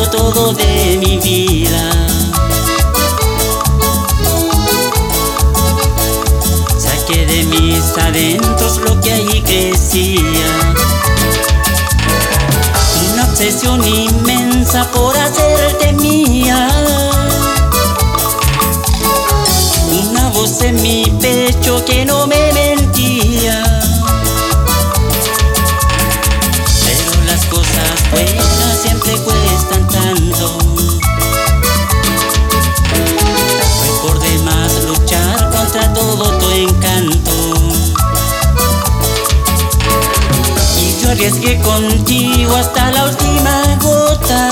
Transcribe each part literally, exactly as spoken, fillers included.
todo, todo de mi vida. Saqué de mis adentros lo que ahí crecía, una obsesión inmensa por hacerte mía. Una voz en mi pecho que no me mentía. Pero las cosas buenas siempre cuestan tanto. Fue por demás luchar contra todo tu encanto. Y yo arriesgué contigo hasta la última gota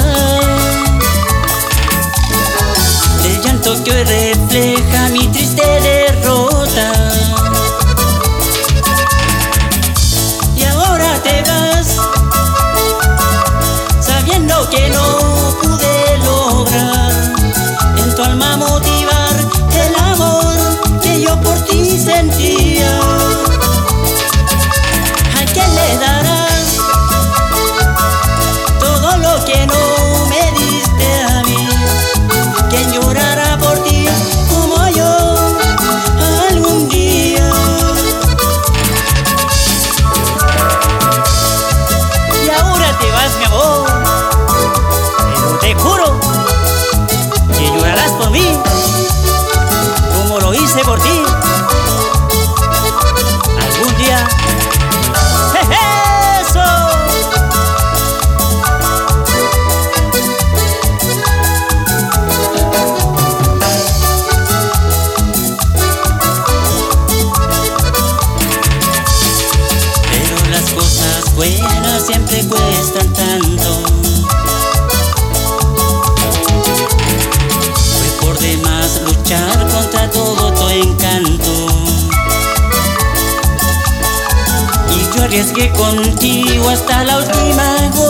del llanto que hoy refleja mi triste derrota. Y ahora te vas, sabiendo que no pude lograr en tu alma motivar el amor que yo por ti sentía. ¿A quién le darás todo lo que no me diste a mí? ¿Quién llorará por ti como yo algún día? Y ahora te vas, mi amor, pero te juro que llorarás por mí como lo hice por ti algún día. ¡Eso! Buenas siempre cuestan tanto. Fue por demás luchar contra todo tu encanto. Y yo arriesgué contigo hasta la última gota